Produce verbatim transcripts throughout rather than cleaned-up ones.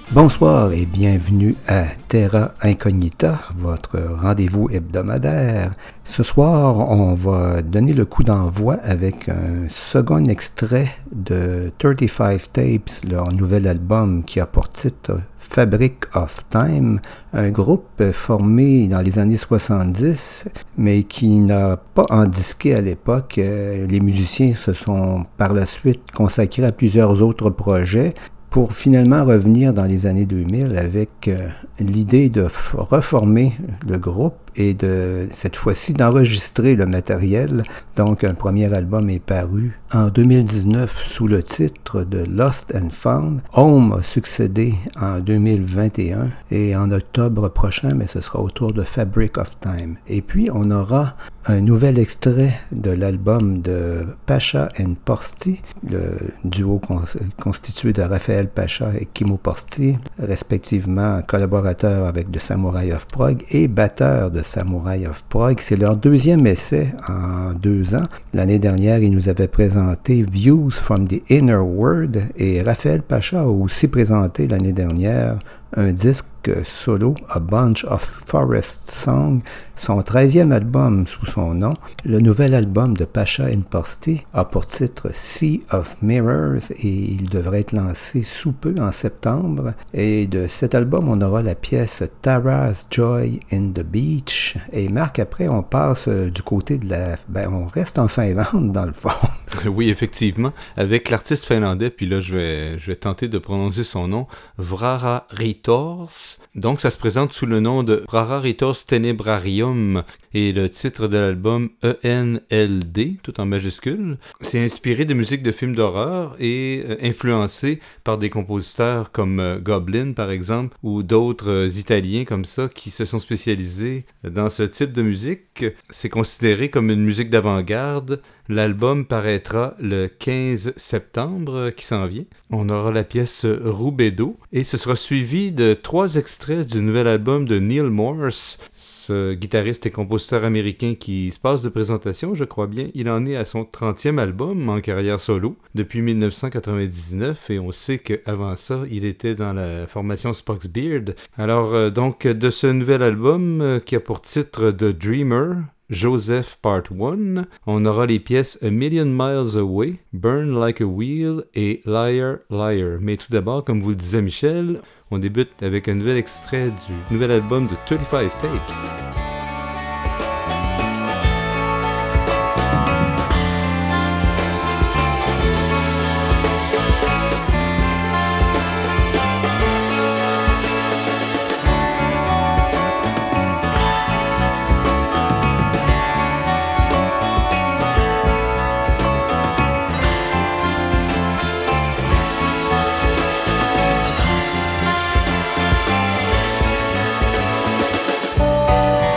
Bonsoir et bienvenue à Terra Incognita, votre rendez-vous hebdomadaire. Ce soir, on va donner le coup d'envoi avec un second extrait de thirty-five Tapes, leur nouvel album qui a pour titre Fabric of Time, un groupe formé dans les années soixante-dix, mais qui n'a pas endisqué à l'époque. Les musiciens se sont par la suite consacrés à plusieurs autres projets, pour finalement revenir dans les années deux mille avec euh, l'idée de f- reformer le groupe et de cette fois-ci d'enregistrer le matériel. Donc un premier album est paru en deux mille dix-neuf sous le titre de Lost and Found. Home a succédé en deux mille vingt et un et en octobre prochain, mais ce sera autour de Fabric of Time. Et puis on aura un nouvel extrait de l'album de Pasha and Porsti, le duo con- constitué de Raphaël Pasha et Kimo Porsti, respectivement collaborateurs avec The Samurai of Prague et batteurs de Samurai of Prague. C'est leur deuxième essai en deux ans. L'année dernière, ils nous avaient présenté Views from the Inner World et Raphaël Pasha a aussi présenté l'année dernière un disque solo, A Bunch of Forest Songs, son treizième album sous son nom. Le nouvel album de Pasha and Porsti a pour titre Sea of Mirrors et il devrait être lancé sous peu en septembre. Et de cet album, on aura la pièce Tara's Joy in the Beach. Et Marc, après, on passe du côté de la... Ben, on reste en Finlande, dans le fond. Oui, effectivement, avec l'artiste finlandais, puis là, je vais, je vais tenter de prononcer son nom, Vrara Ritors. Donc, ça se présente sous le nom de Vrara Ritors Tenebrarium et le titre de l'album E N L D, tout en majuscule. C'est inspiré de musique de films d'horreur et euh, influencé par des compositeurs comme euh, Goblin, par exemple, ou d'autres euh, Italiens comme ça qui se sont spécialisés dans ce type de musique. C'est considéré comme une musique d'avant-garde. L'album paraîtra le quinze septembre qui s'en vient. On aura la pièce Rubedo et ce sera suivi de trois extraits du nouvel album de Neil Morse, ce guitariste et compositeur américain qui se passe de présentation, je crois bien. Il en est à son trentième album en carrière solo depuis dix-neuf cent quatre-vingt-dix-neuf et on sait qu'avant ça, il était dans la formation Spock's Beard. Alors euh, donc de ce nouvel album euh, qui a pour titre The Dreamer, Joseph Part un, on aura les pièces A Million Miles Away, Burn Like a Wheel et Liar Liar. Mais tout d'abord, comme vous le disait Michel, on débute avec un nouvel extrait du nouvel album de thirty-five Tapes. Thank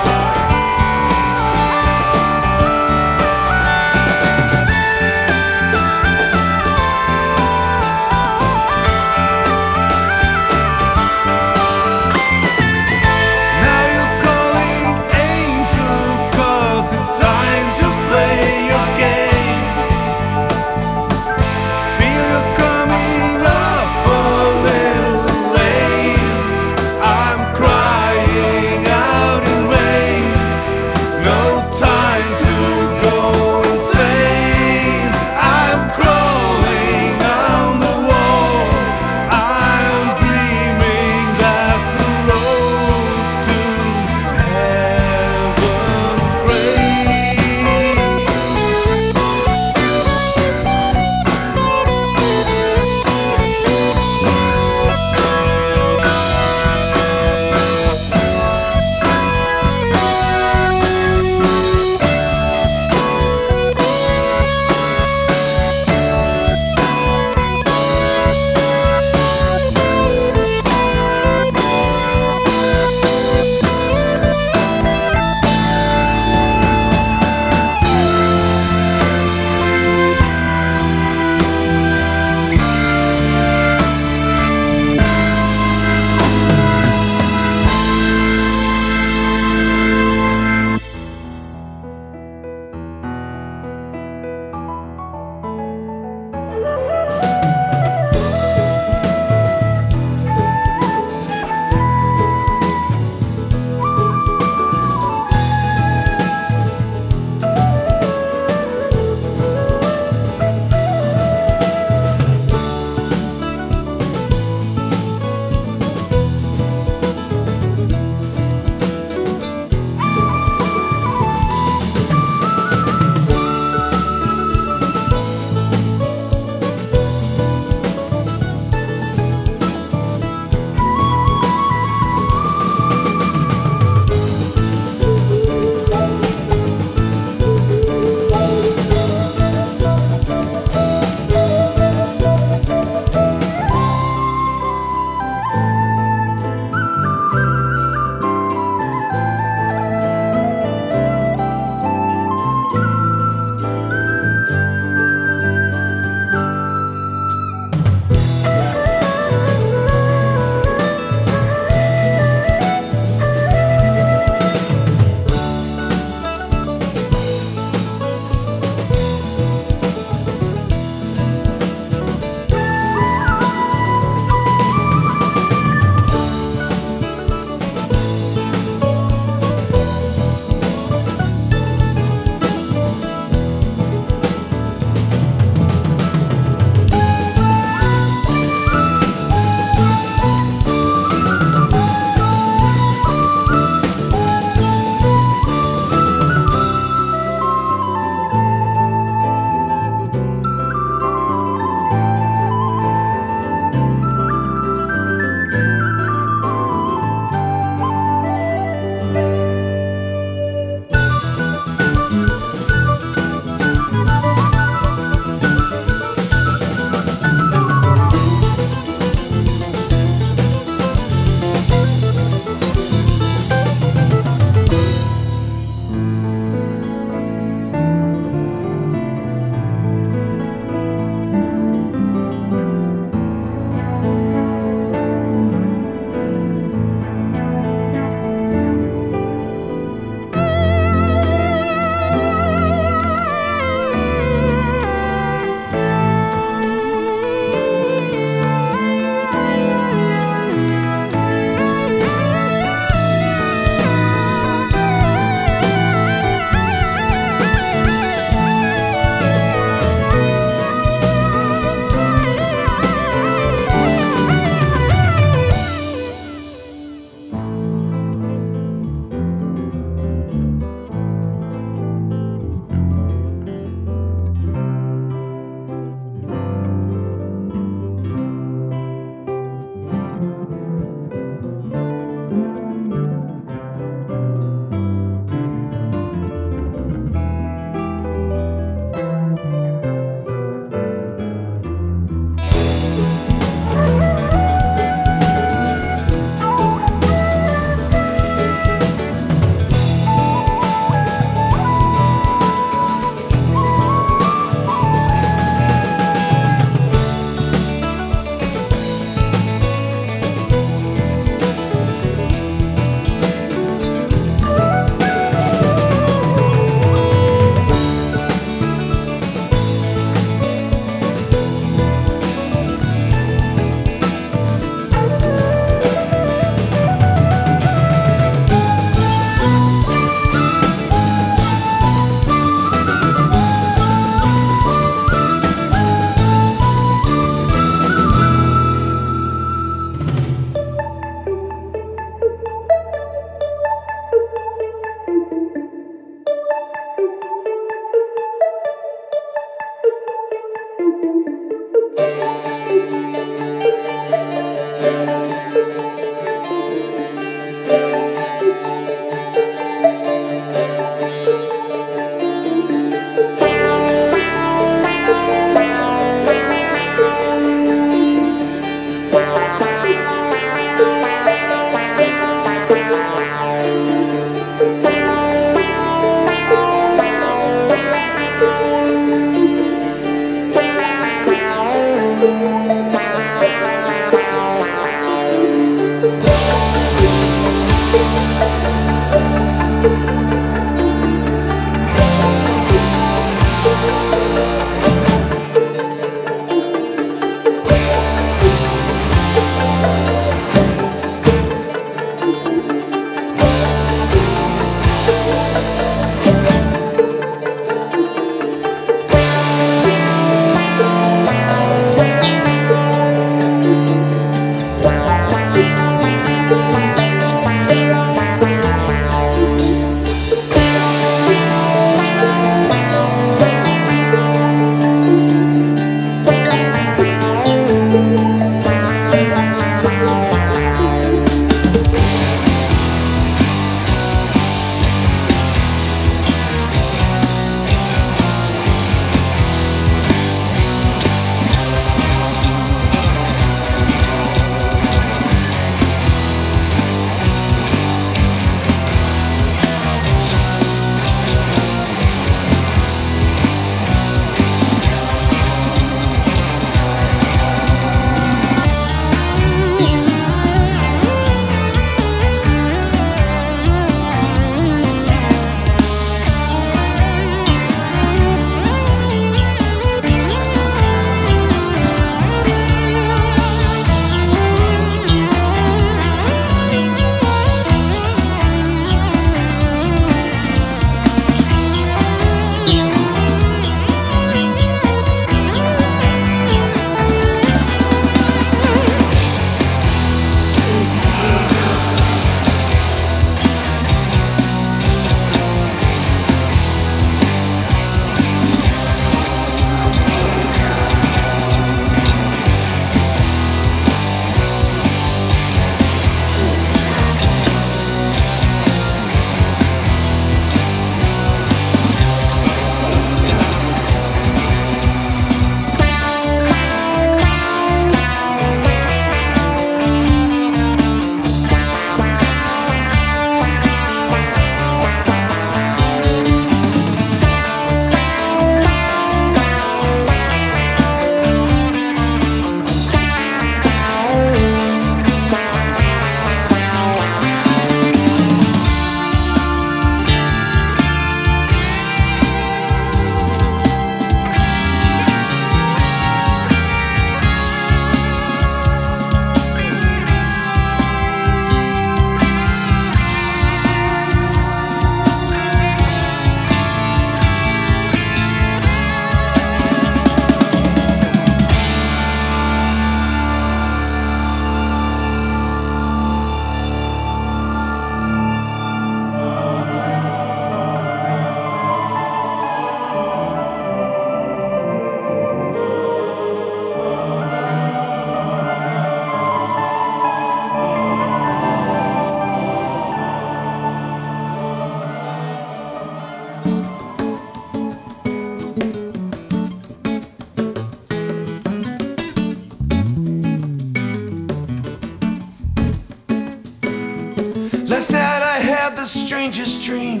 strangest dream.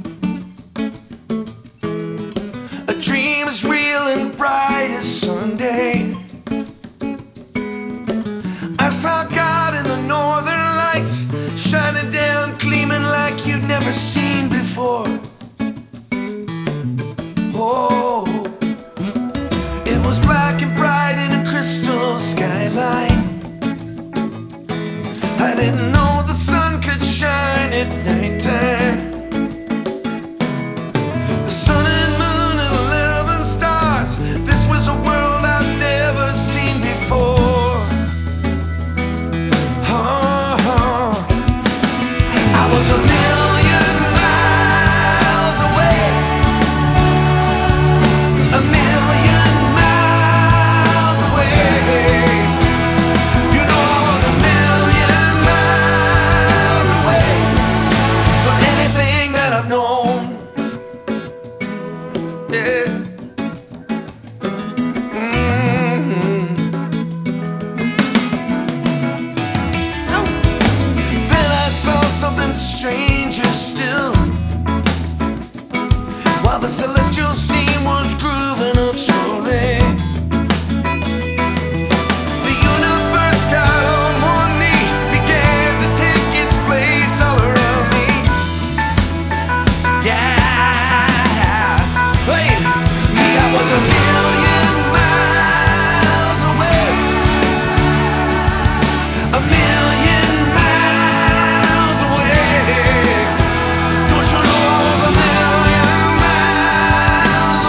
A dream as real and bright as Sunday. I saw God in the northern lights, shining down, gleaming like you'd never seen before. Oh, it was black and bright in a crystal skyline. I didn't know the sun could shine at nighttime. The sun and moon and eleven stars. This was a world I'd never seen before. Oh, I was a million miles away. A million miles away. You know I was a million miles away from anything that I've known. Yeah. Mm-hmm. Oh. Then I saw something stranger still. While the celestial scene was grooving up slowly, the universe got on one knee, began to take its place all around me. Yeah, hey, me, I was a million miles away. A million miles away. Don't you know I was a million miles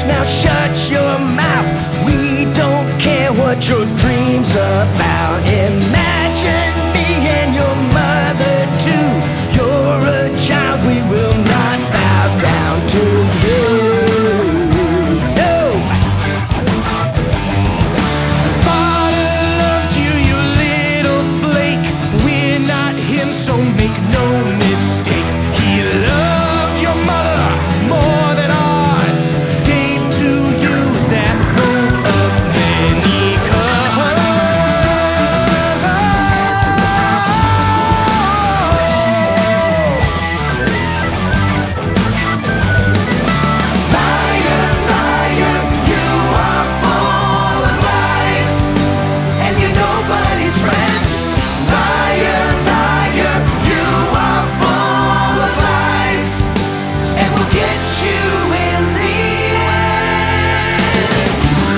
Now shut your mouth. We don't care what your dreams about. Imagine me and your mother too. You're a child, we will not bow down to you. No. Father loves you, you little flake. We're not him, so make no mistake. He loved your mother more than ours. Gave to you that road of many colors. Liar, liar, you are full of lies, and you're nobody's friend. Liar, liar, you are full of lies, and we'll get you in the end.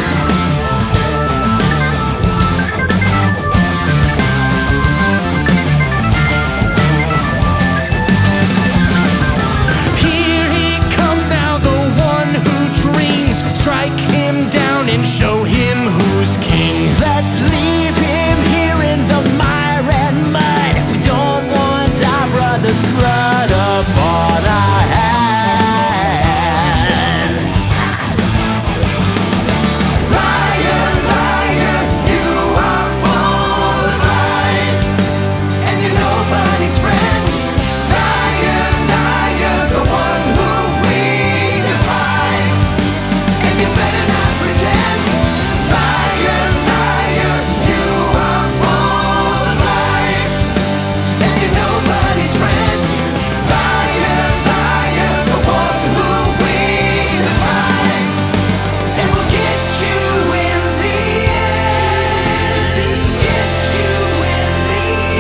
Here he comes now, the one who dreams. Strike him down and show him who's king. Let's leave him here in the mire and mud. We don't want our brother's blood upon our hands. Liar, liar, you are full of lies, and you're nobody's friend. Liar, liar, the one who we despise, and you better not pretend. Liar, liar, you are full of lies, and you're nobody's friend. Liar, liar, the one who we despise, and we'll get you in the end. Get you in the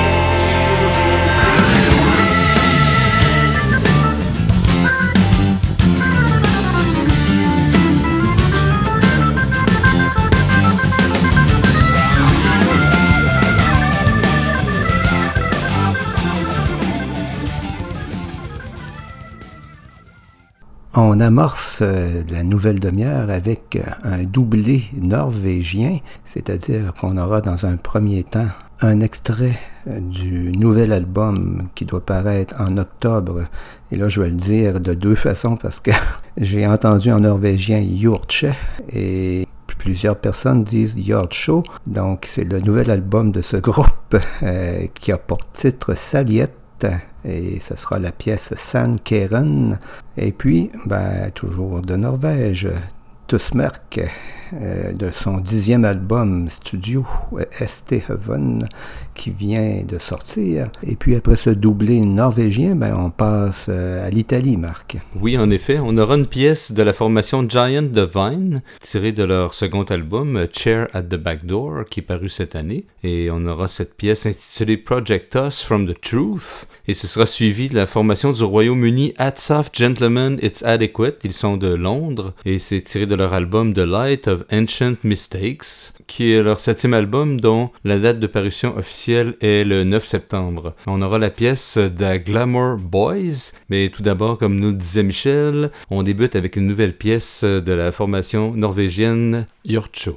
On amorce euh, la nouvelle demi-heure avec euh, un doublé norvégien, c'est-à-dire qu'on aura dans un premier temps un extrait euh, du nouvel album qui doit paraître en octobre. Et là, je vais le dire de deux façons parce que j'ai entendu en norvégien Hjortje et plusieurs personnes disent Hjortsjö. Donc, c'est le nouvel album de ce groupe euh, qui a pour titre Saliette. Et ce sera la pièce Sandkeren. Et puis, ben, toujours de Norvège, Tusmerk, euh, de son dixième album studio, Estehaven, qui vient de sortir. Et puis après ce doublé norvégien, ben, on passe euh, à l'Italie, Marc. Oui, en effet, on aura une pièce de la formation Giant Divine, tirée de leur second album, Chair at the Back Door, qui est paru cette année. Et on aura cette pièce intitulée Project Us from the Truth. Et ce sera suivi de la formation du Royaume-Uni Hats Off Gentlemen It's Adequate. Ils sont de Londres et c'est tiré de leur album The Light of Ancient Mistakes, qui est leur septième album dont la date de parution officielle est le neuf septembre. On aura la pièce The Glamour Boys, mais tout d'abord, comme nous le disait Michel, on débute avec une nouvelle pièce de la formation norvégienne Hjortsjö.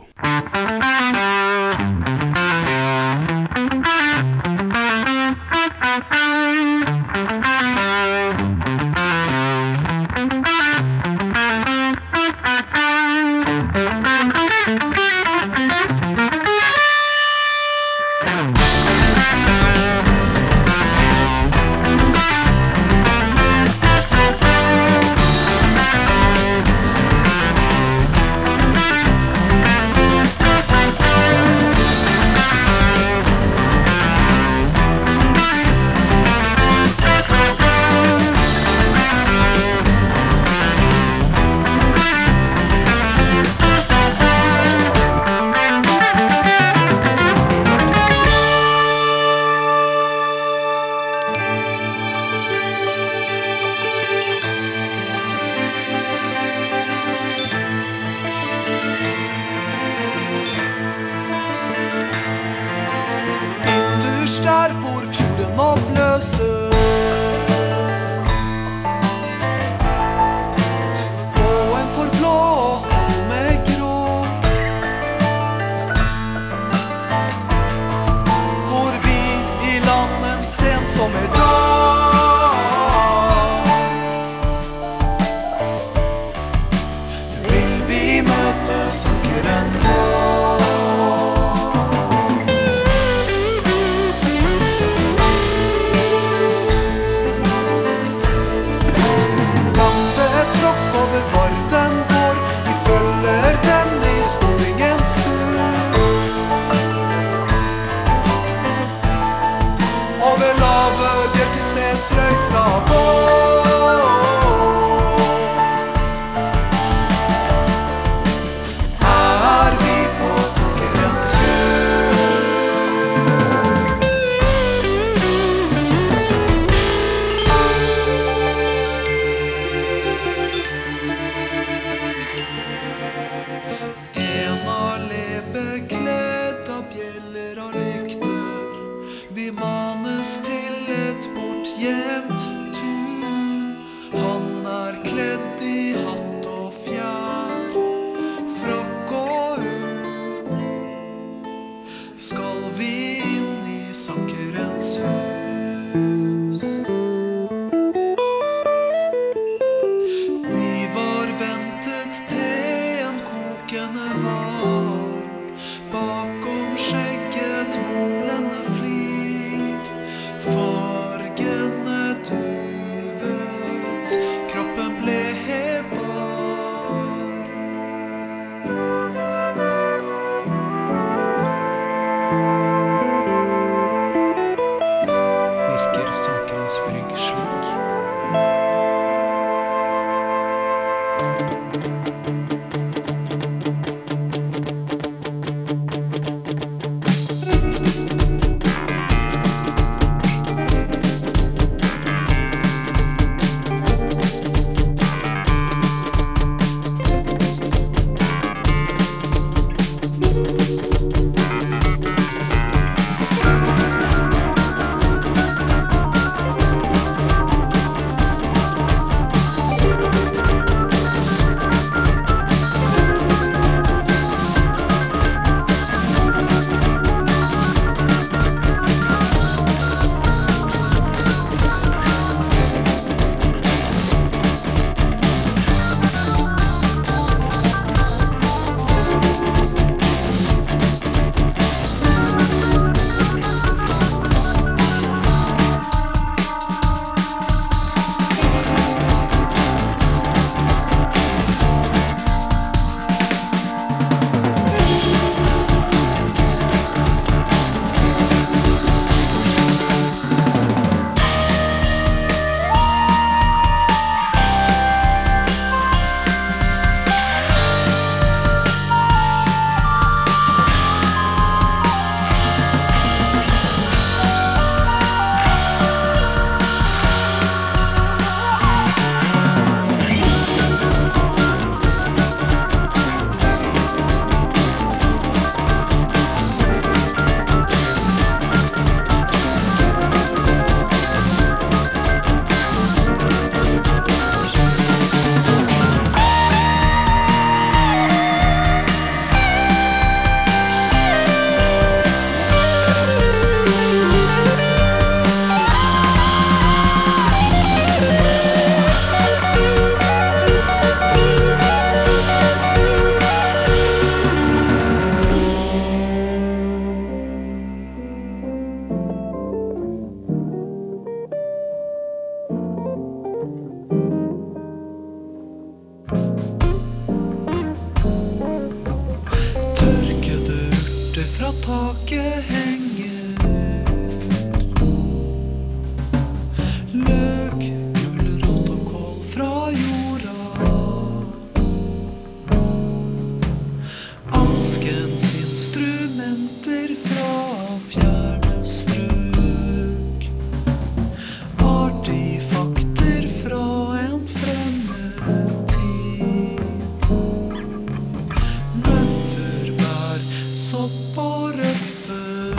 Sopp og røtter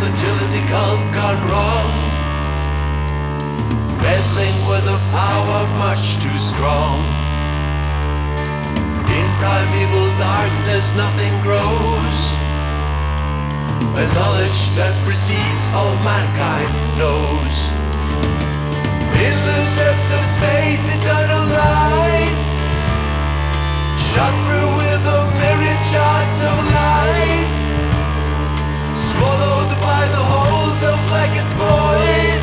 fertility cult gone wrong, meddling with a power much too strong. In primeval darkness nothing grows, a knowledge that precedes all mankind knows. In the depths of space, eternal light, shot through with a myriad shards of light, swallowed by the holes of blackest void.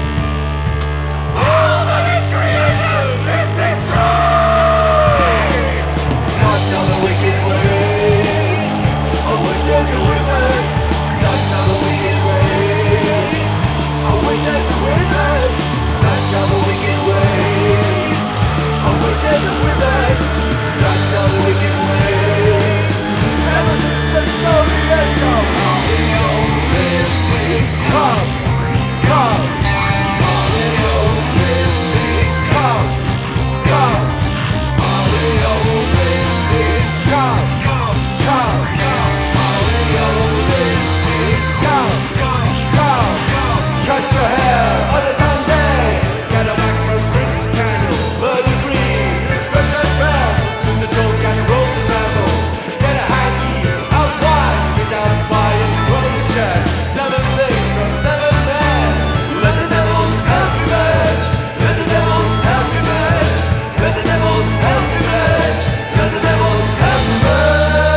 All that is created is destroyed. Such are the wicked ways of witches and wizards. Such are the wicked ways of witches and wizards. Such are the wicked ways of witches and wizards. Such are the wicked ways. Ever since the stony edge of the Olympic, come, come. The Olympic, come, come. The Olympic, come, come, come. The Olympic, come, come, come. Cut your hair on a Sunday. Get a wax from Christmas candles. Burn the green, French and fast. Soon the dope got rolls and rambles. Get a hanky out wide. Spit out fire from the church. Seven things from seven men. Let the devils help you merge. Let the devils help you merge. Let the devils help you merge. Let the devils help you merge.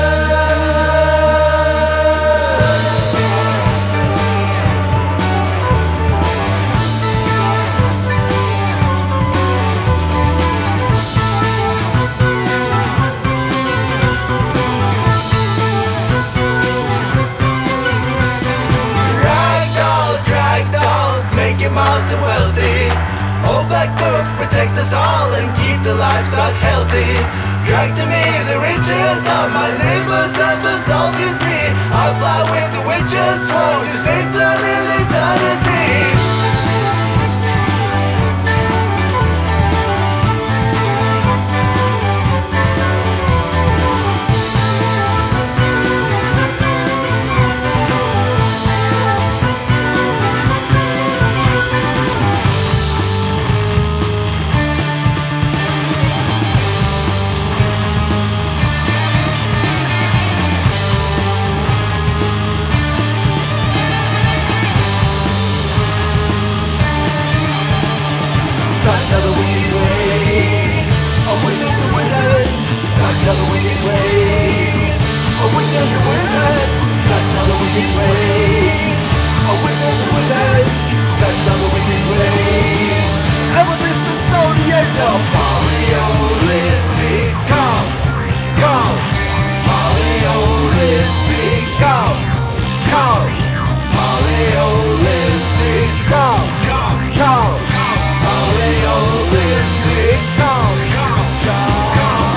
Ragdoll, ragdoll, make your master wealthy. Old black book, protect us all and keep the livestock healthy. Drag to me the riches of my neighbors and the salt you see. I fly with the witches, sworn to Satan in eternity. Such are the wicked ways of witches and wizards. Such are the wicked ways of witches and wizards. Such are the wicked ways of witches and wizards. Such are the wicked ways. Ever since the stony age of Paleolithic, come, come. Paleolithic, come, come. Paleolithic, come, come, come. Paleolithic, come, come, come.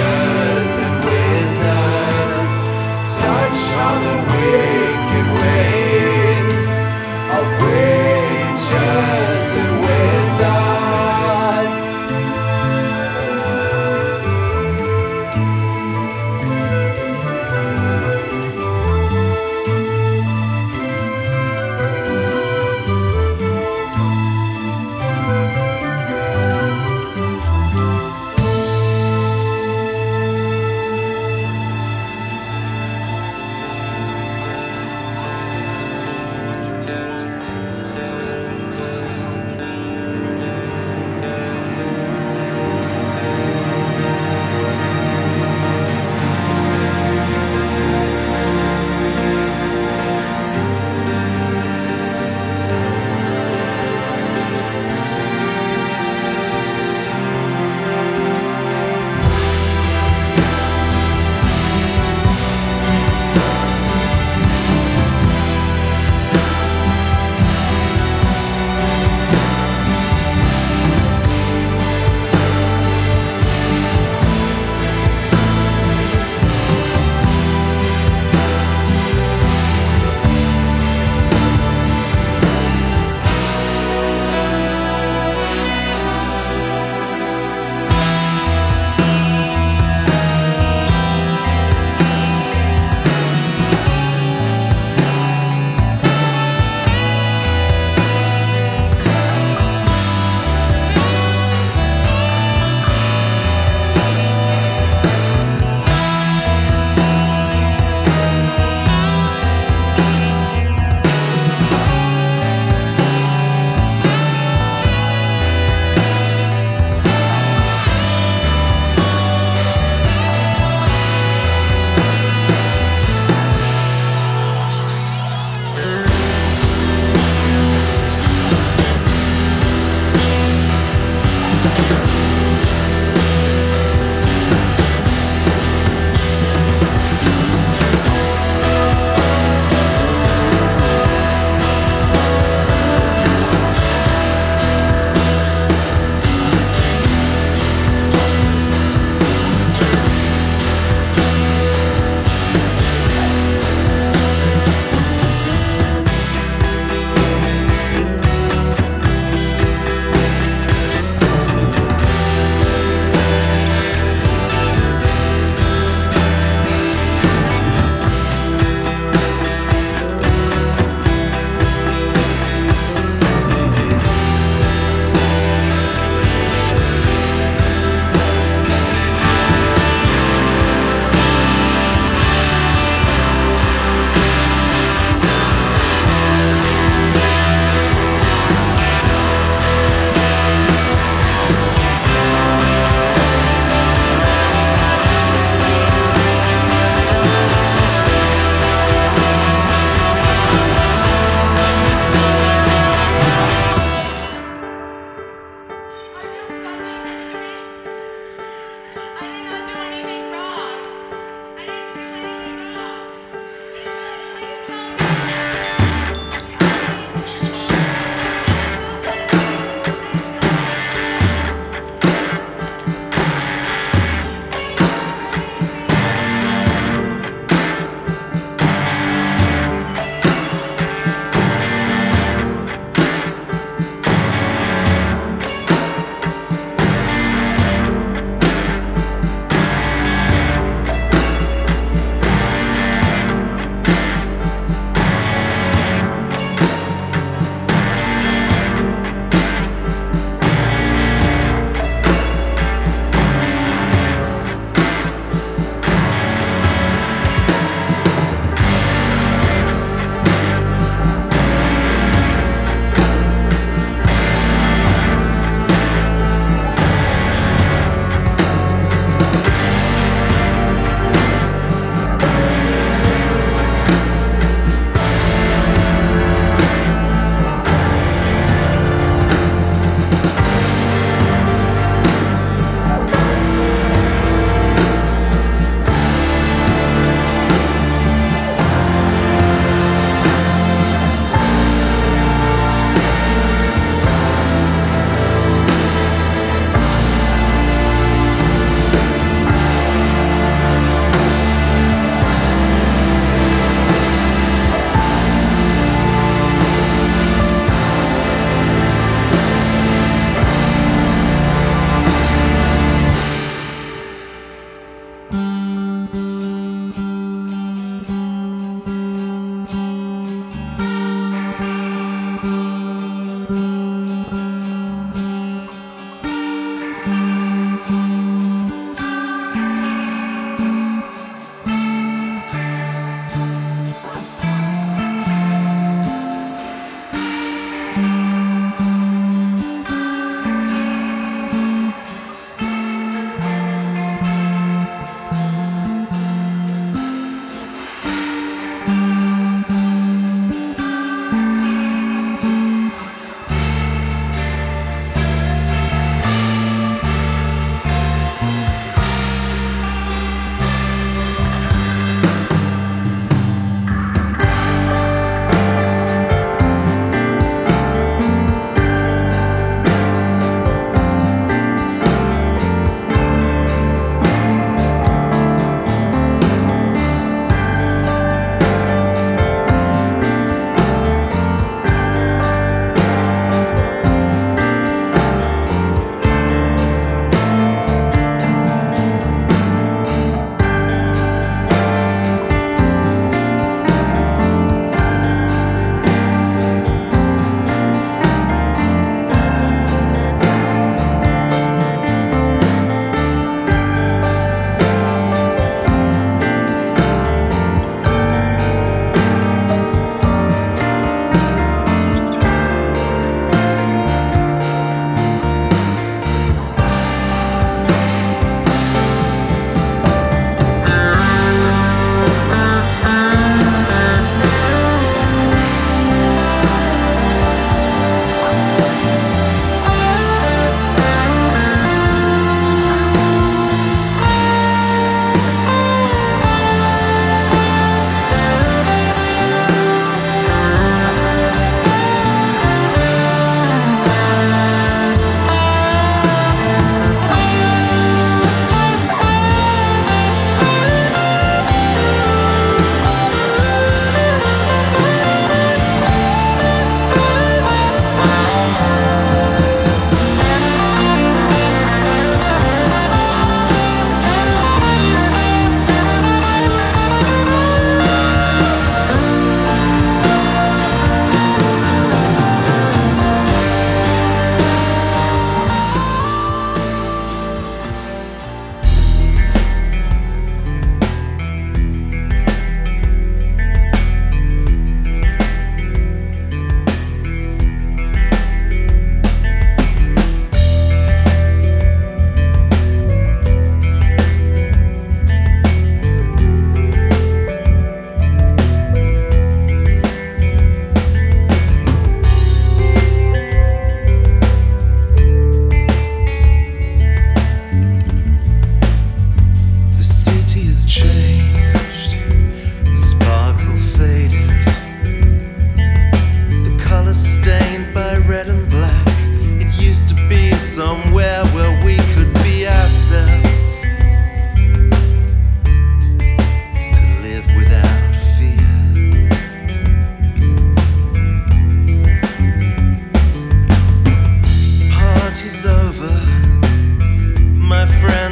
are the wicked ways.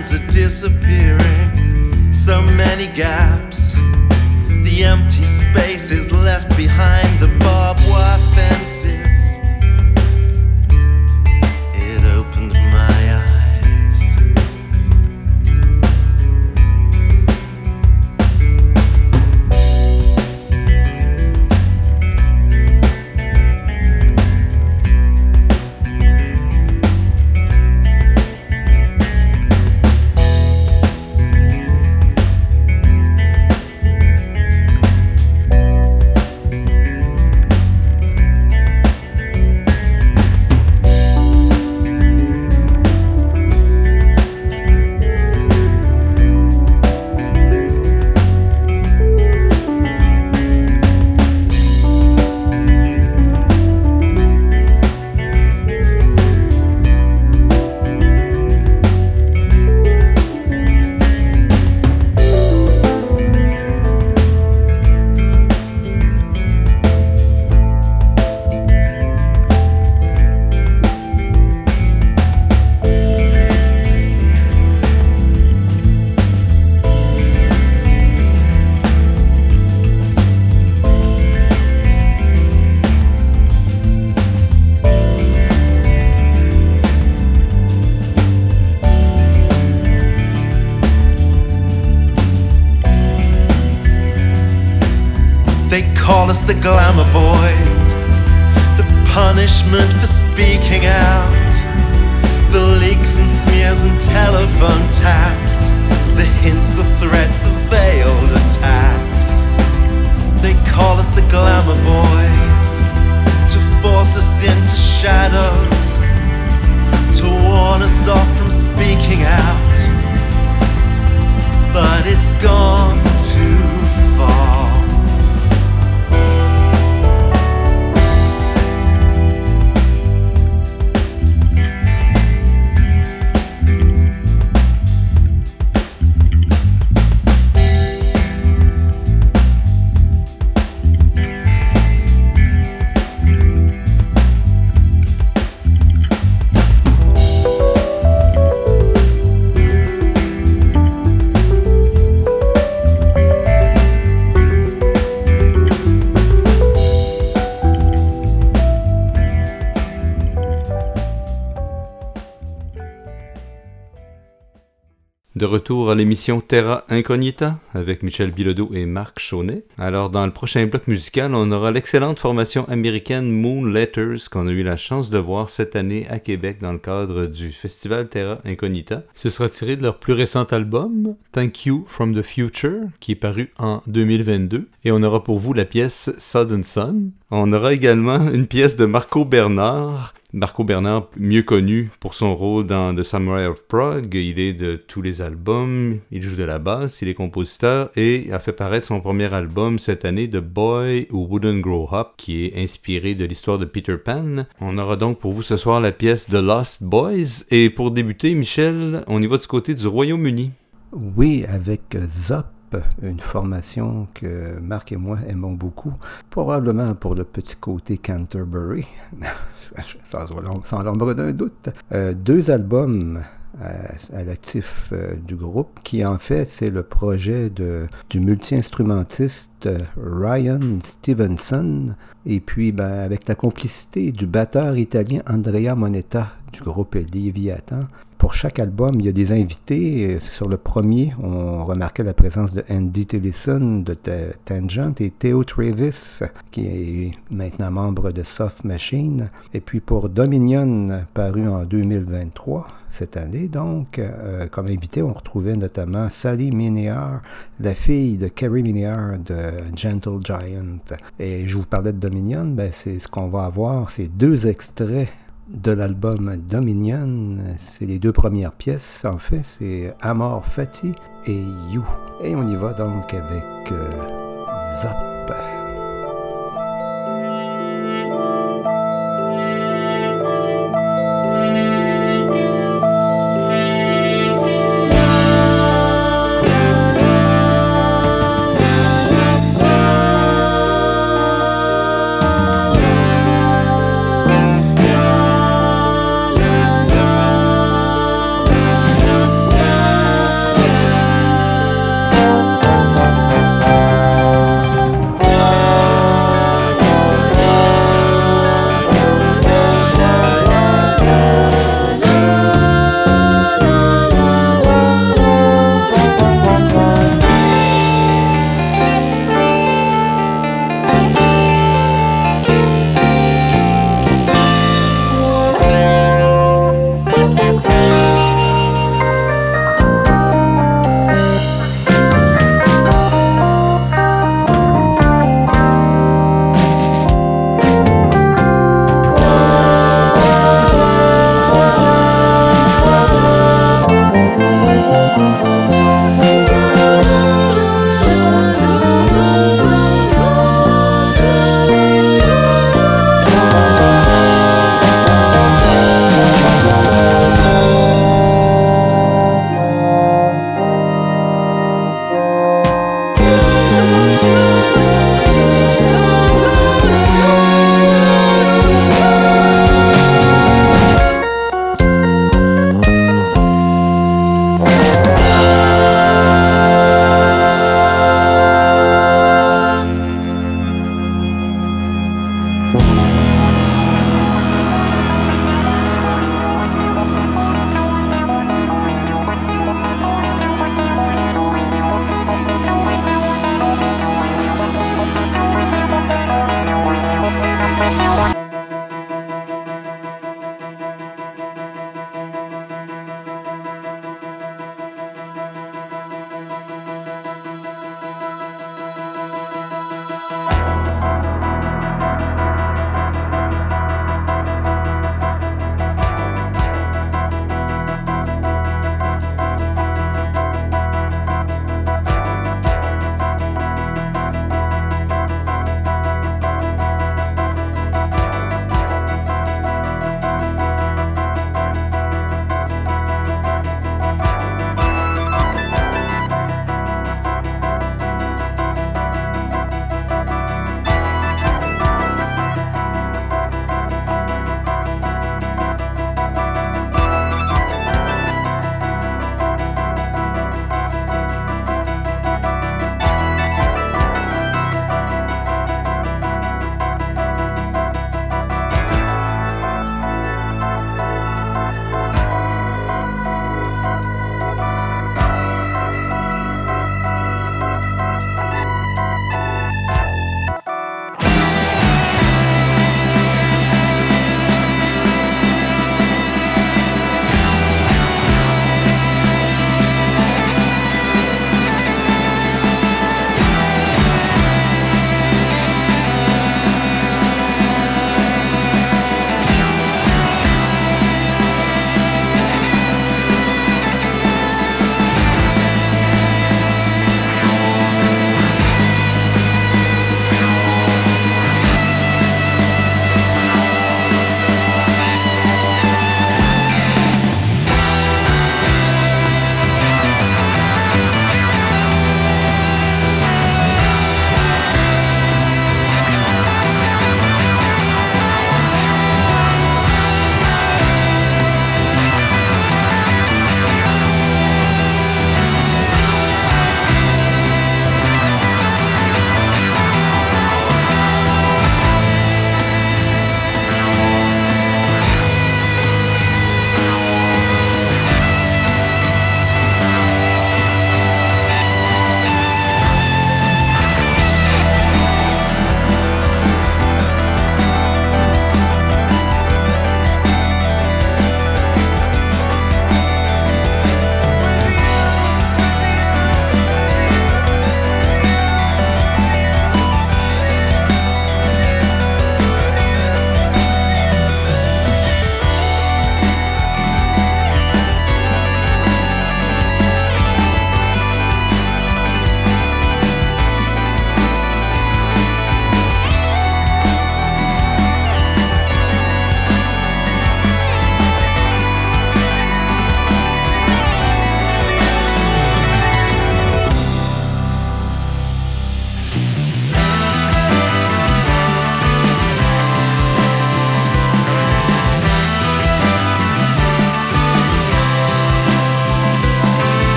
lands are disappearing. So many gaps. The empty spaces left behind the barbed wire fences. It opened my eyes. They call us the glamour boys, the punishment for speaking out, the leaks and smears and telephone taps, the hints, the threats, the veiled attacks. They call us the glamour boys, to force us into shadows, to warn us off from speaking out. But it's gone too far. De retour à l'émission Terra Incognita avec Michel Bilodeau et Marc Chaunet. Alors, dans le prochain bloc musical, on aura l'excellente formation américaine Moon Letters qu'on a eu la chance de voir cette année à Québec dans le cadre du festival Terra Incognita. Ce sera tiré de leur plus récent album, Thank You from the Future, qui est paru en deux mille vingt-deux. Et on aura pour vous la pièce Sudden Sun. On aura également une pièce de Marco Bernard. Marco Bernard, mieux connu pour son rôle dans The Samurai of Prague, il est de tous les albums, il joue de la basse, il est compositeur et a fait paraître son premier album cette année, The Boy Who Wouldn't Grow Up, qui est inspiré de l'histoire de Peter Pan. On aura donc pour vous ce soir la pièce The Lost Boys. Et pour débuter, Michel, on y va du côté du Royaume-Uni. Oui, avec Zop. Une formation que Marc et moi aimons beaucoup, probablement pour le petit côté Canterbury, sans l'ombre d'un doute. Euh, deux albums à, à l'actif euh, du groupe, qui en fait c'est le projet de, du multi-instrumentiste Ryan Stevenson, et puis ben, avec la complicité du batteur italien Andrea Moneta du groupe Léviathan. Pour chaque album, il y a des invités. Sur le premier, on remarquait la présence de Andy Tillison de Tangent et Theo Travis, qui est maintenant membre de Soft Machine. Et puis pour Dominion, paru en deux mille vingt-trois, cette année donc, euh, comme invité, on retrouvait notamment Sally Miniar, la fille de Kerry Miniar de Gentle Giant. Et je vous parlais de Dominion, ben c'est ce qu'on va avoir, c'est deux extraits de l'album Dominion. C'est les deux premières pièces, en fait, c'est Amor Fati et You. Et on y va donc avec euh, Zop. La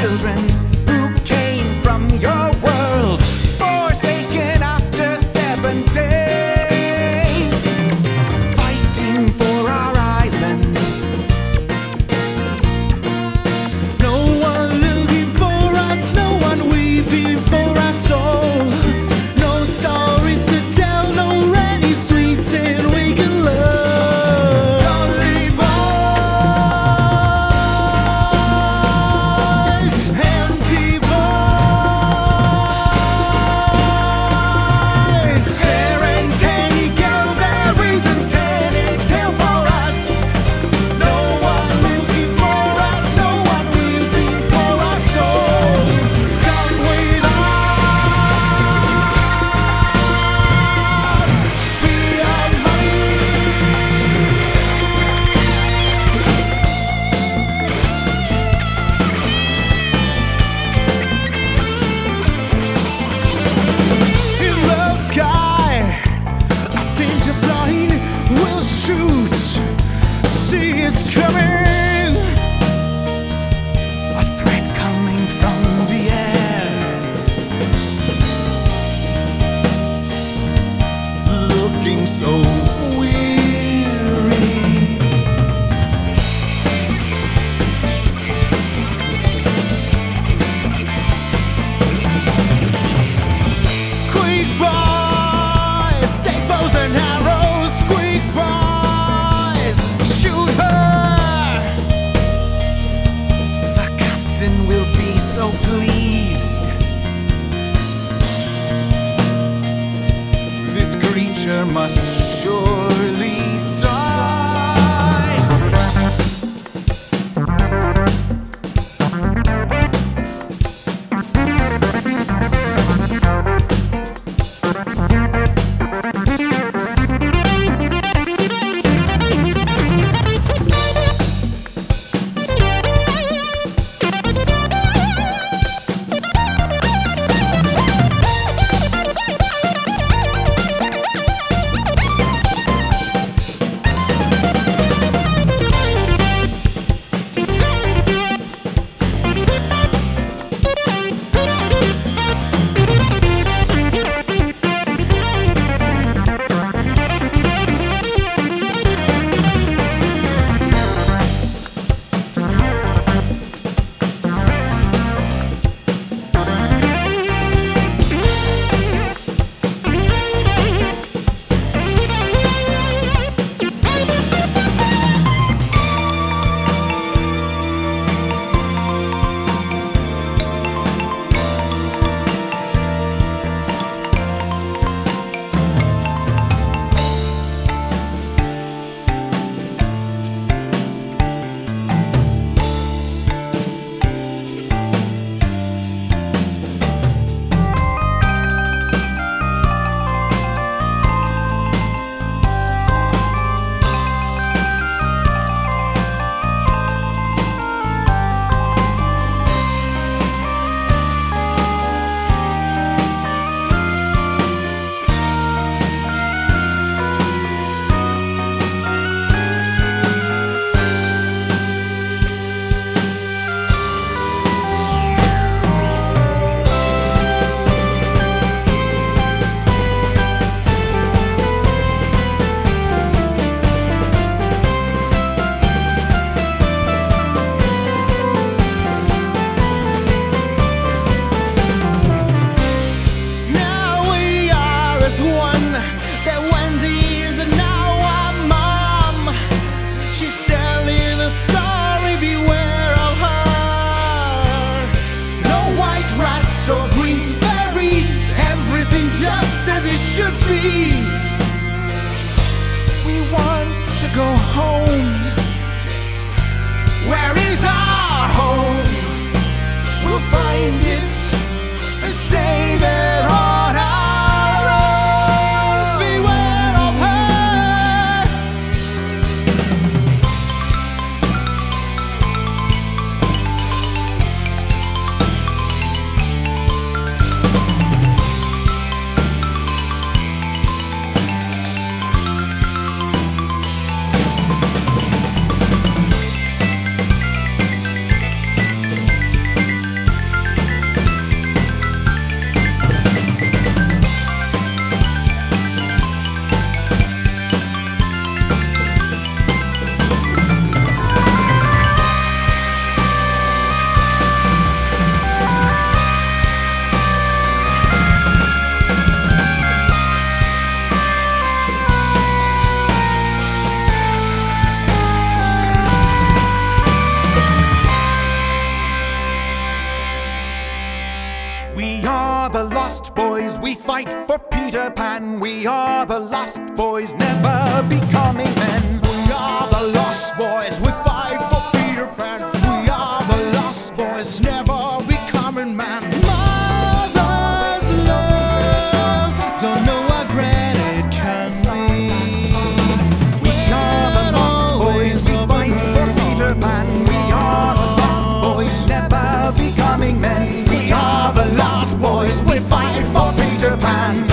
children who came from your world, forsaken after seven days, fighting for our island. No one looking for us, no one weeping for our soul. No stories to tell, no ready sweet and we can love. Lonely boys, empty boys. There ain't any girl, there isn't any tale for us. No one looking for us, no one weeping for our soul. Come with us, we are money. In the sky, a danger flying will shoot. See it's coming, a threat coming from the air. Looking so weary. Quick boys, take bows and arrows. Quick boys, shoot her. The captain will be so pleased. This creature must surely die. Now we are as one. That Wendy is now our mom. She's telling a story, beware of her. No white rats or green fairies, everything just as it should be. We want to go home. Where is our home? We'll find it and stay there on our own. Beware of her. Lost Boys, we fight for Peter Pan. We are the Lost Boys, never becoming men. We are the Lost Boys, we fight for Peter Pan. We are the Lost Boys, never becoming men. Mother's love, don't know what great it can be. We are the Lost Boys, we fight for Peter Pan. We are the Lost Boys, never becoming men. We are the Lost Boys, we fight for Peter Pan.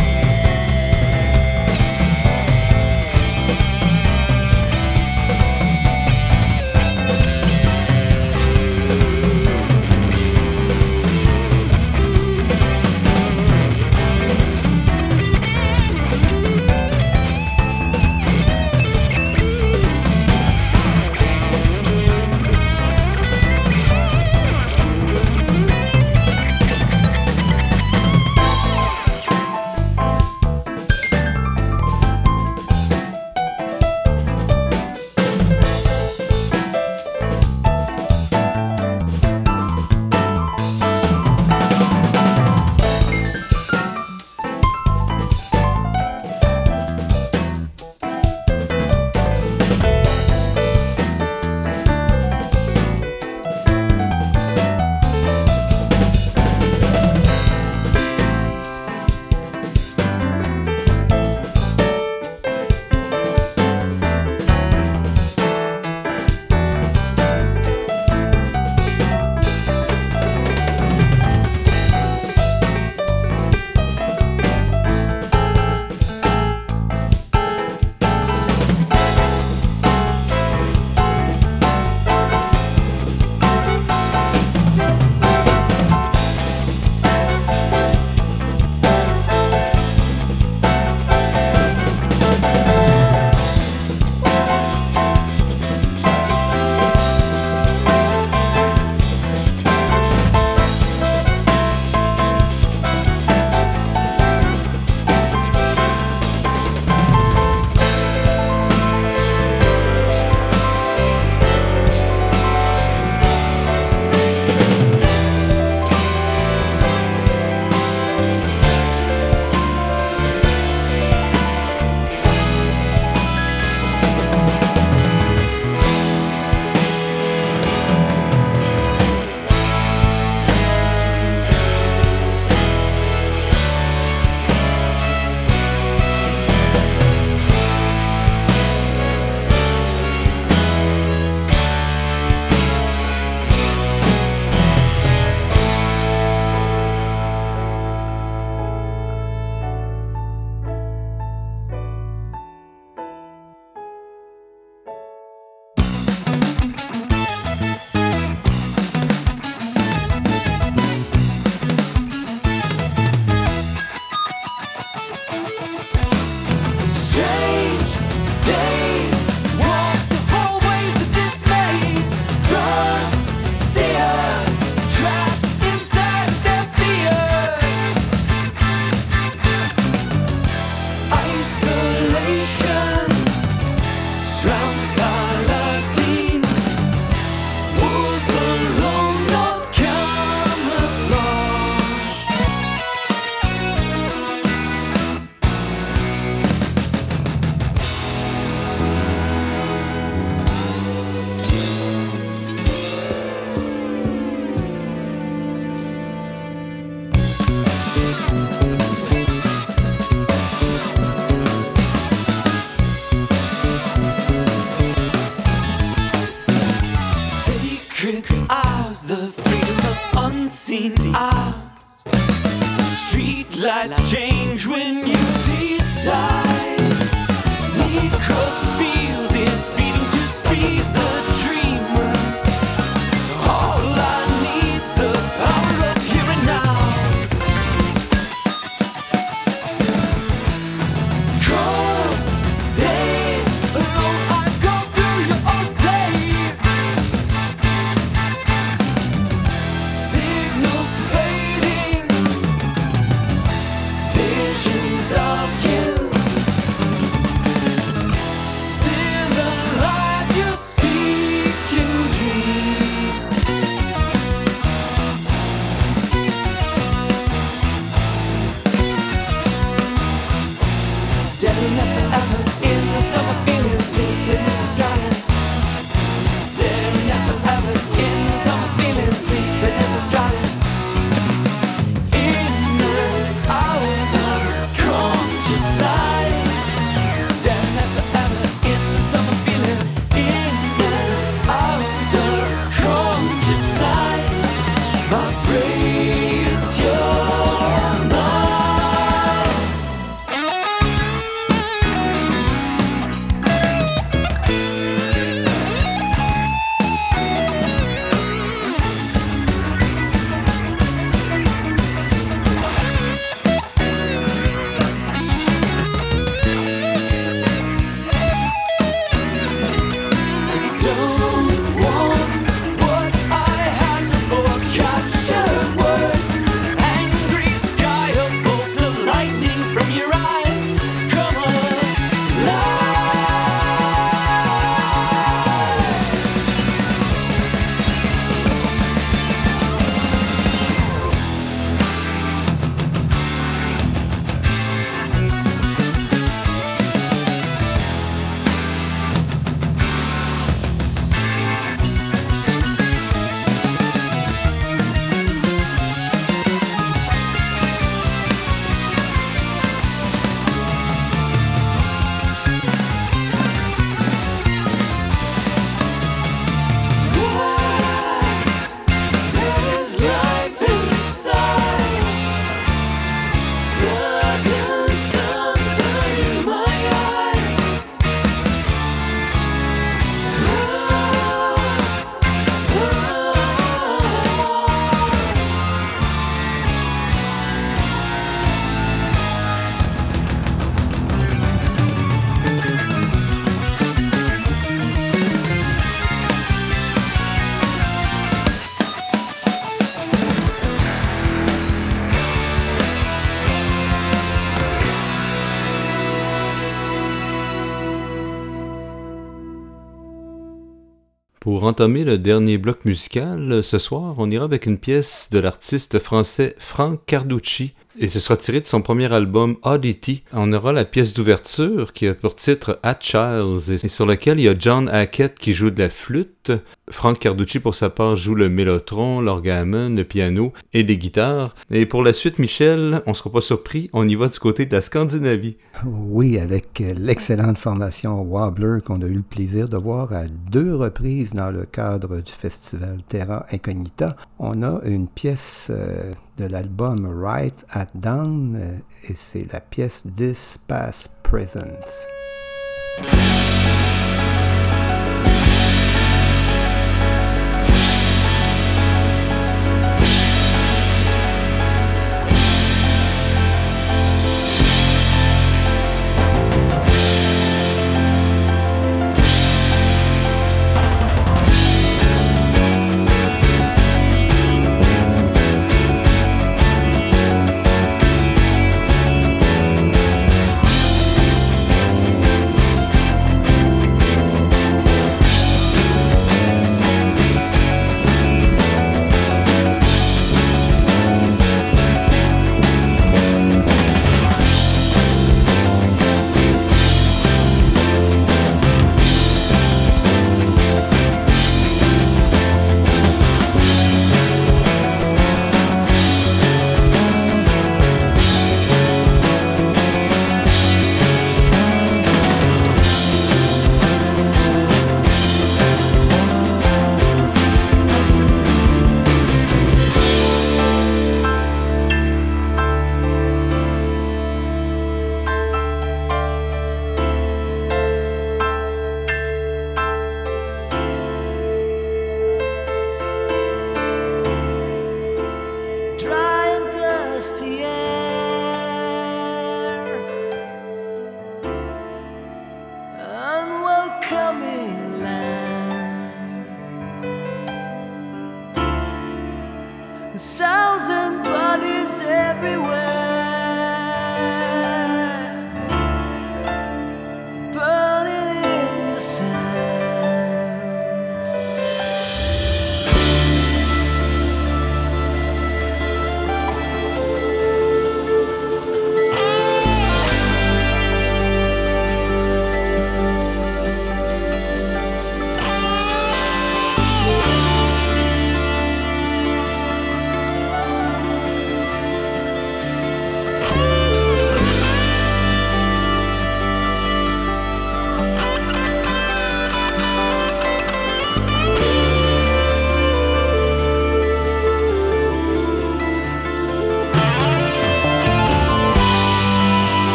the freedom of unseen eyes. Street lights change when you decide. Because the field is feeding to speed the dreamers. All I need's the power of here and now. Cold days alone, I go through you all day. Signals fading, they Pour entamer le dernier bloc musical, ce soir, on ira avec une pièce de l'artiste français Frank Carducci, et ce sera tiré de son premier album Oddity. On aura la pièce d'ouverture qui a pour titre At Childs, et sur laquelle il y a John Hackett qui joue de la flûte. Frank Carducci, pour sa part, joue le mélotron, l'orgamon, le piano et les guitares. Et pour la suite, Michel, on ne sera pas surpris, on y va du côté de la Scandinavie. Oui, avec l'excellente formation Wobbler qu'on a eu le plaisir de voir à deux reprises dans le cadre du festival Terra Incognita. On a une pièce euh, de l'album Right at Dawn, euh, et c'est la pièce This Past Presence.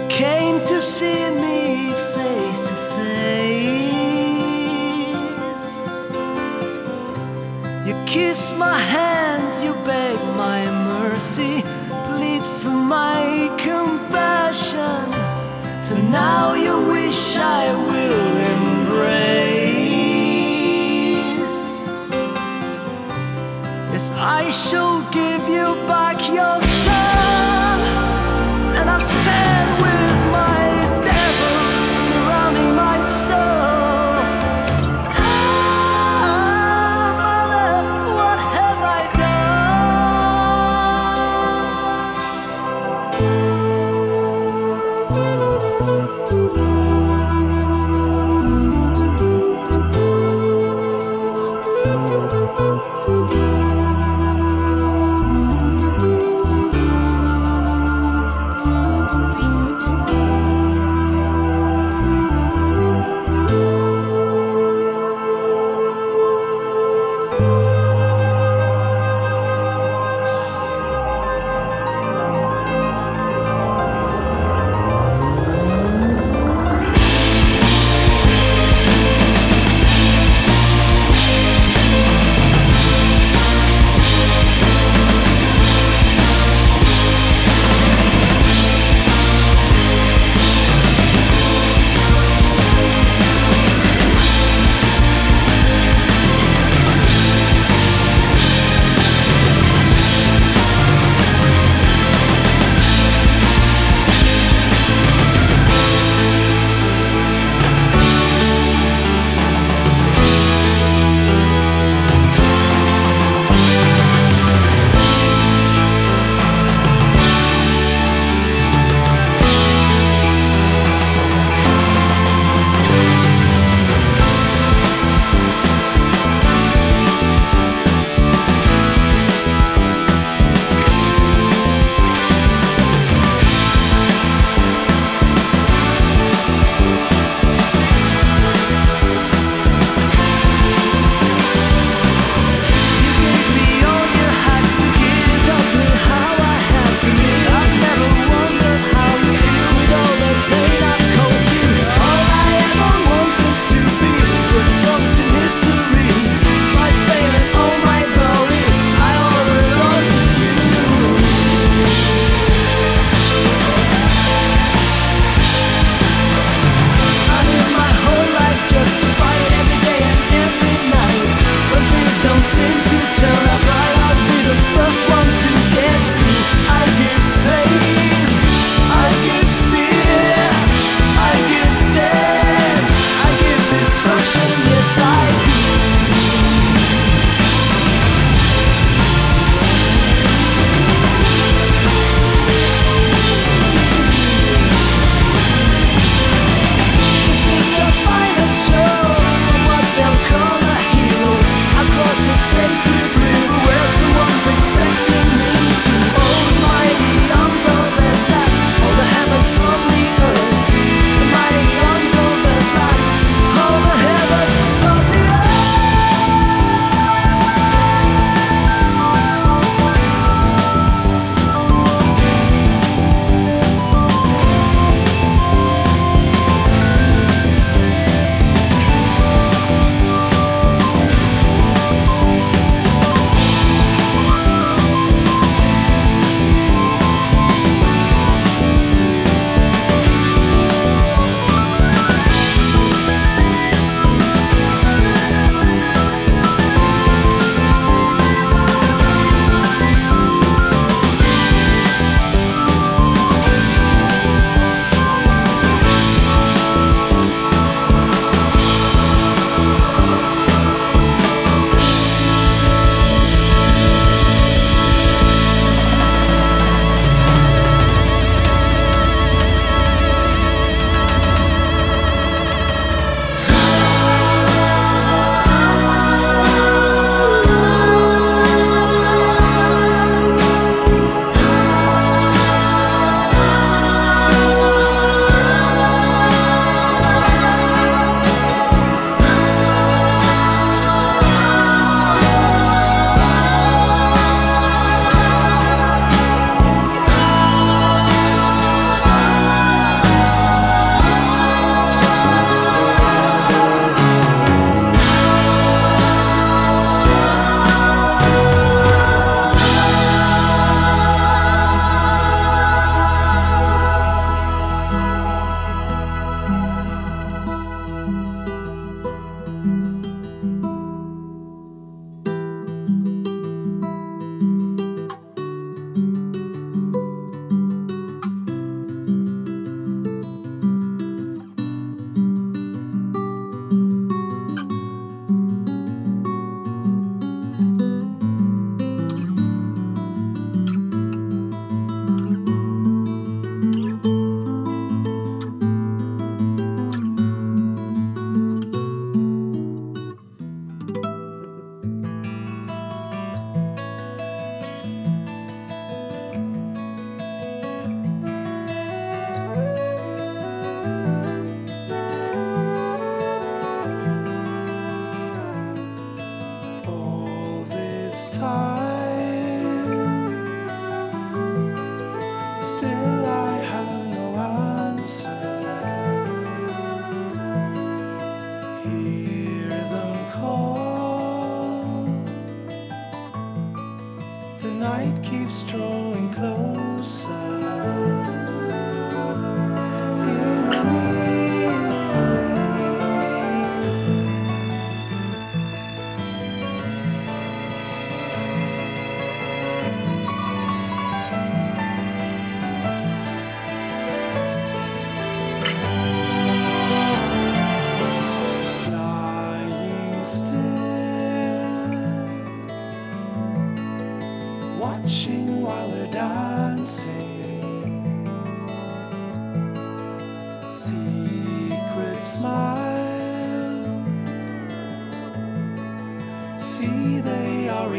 came to see me face to face. You kiss my hands, you beg my mercy, plead for my compassion. For now you wish I will embrace. Yes, I shall give you back your son, and I'll stand with my devils surrounding my soul. Ah, mother, what have I done?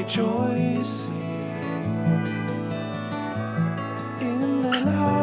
rejoicing in the light.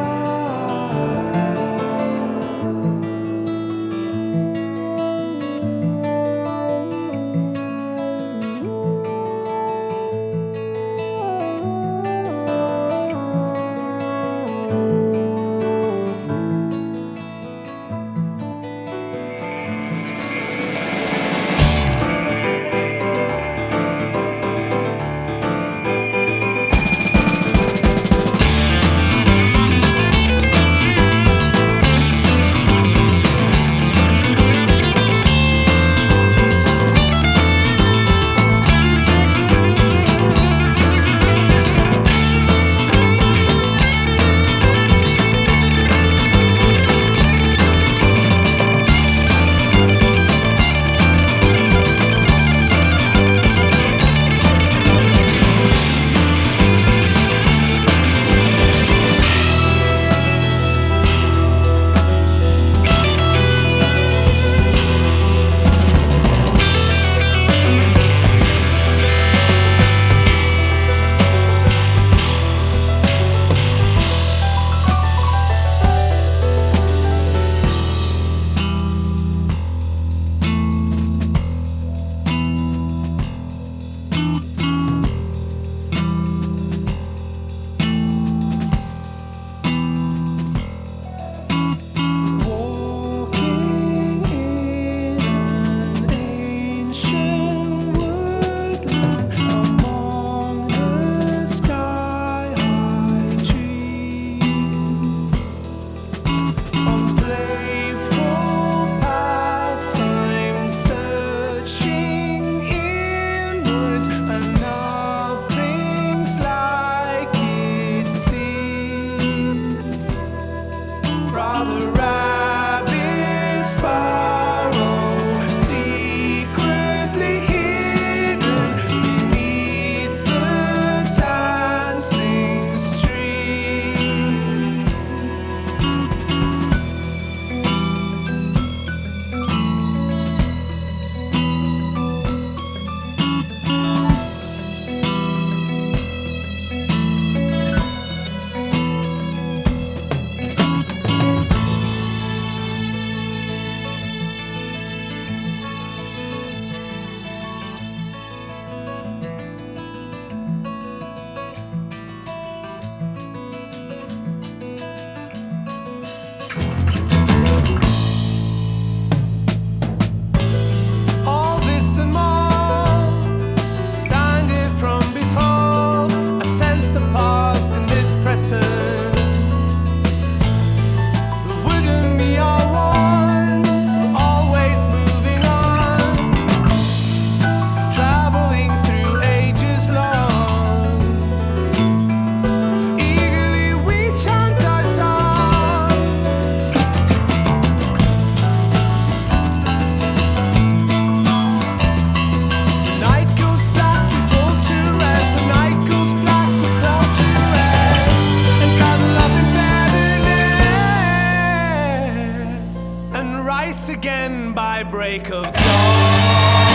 break of dawn.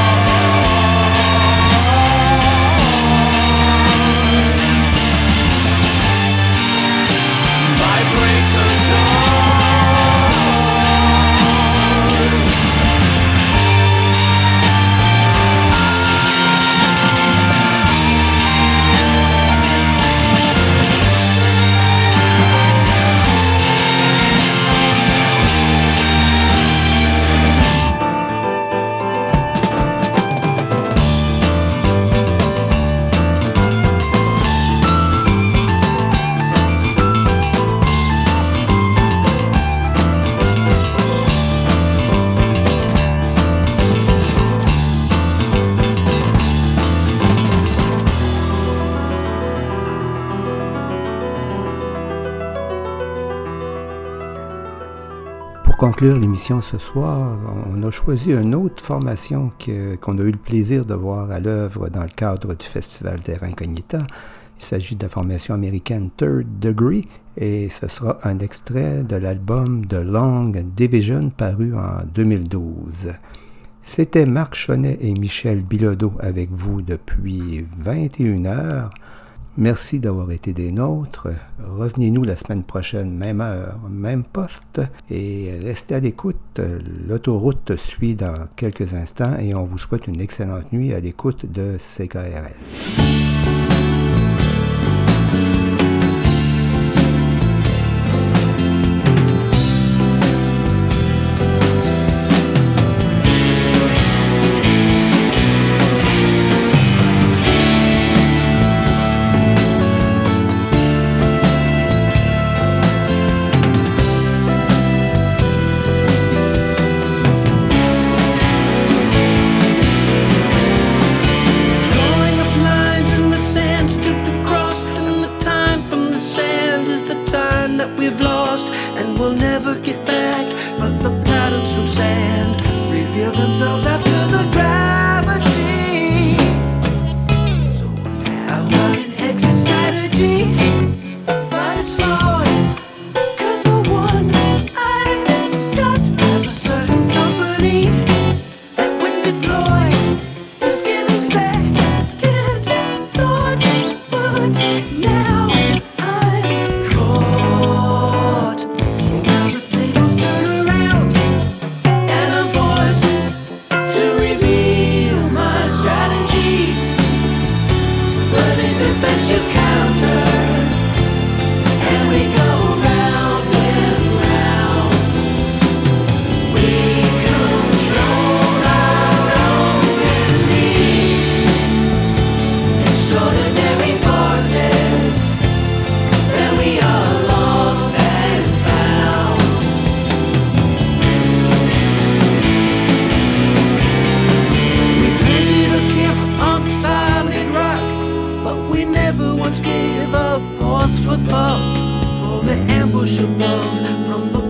By break of dawn. Pour conclure l'émission ce soir, on a choisi une autre formation que, qu'on a eu le plaisir de voir à l'œuvre dans le cadre du Festival Terra Incognita. Il s'agit de la formation américaine Third Degree et ce sera un extrait de l'album The Long Division paru en deux mille douze. C'était Marc Chonnet et Michel Bilodeau avec vous depuis vingt et une heures. Merci d'avoir été des nôtres. Revenez-nous la semaine prochaine, même heure, même poste, et restez à l'écoute. L'autoroute suit dans quelques instants et on vous souhaite une excellente nuit à l'écoute de C K R L. Once gave up pause for thought, for the ambush above from the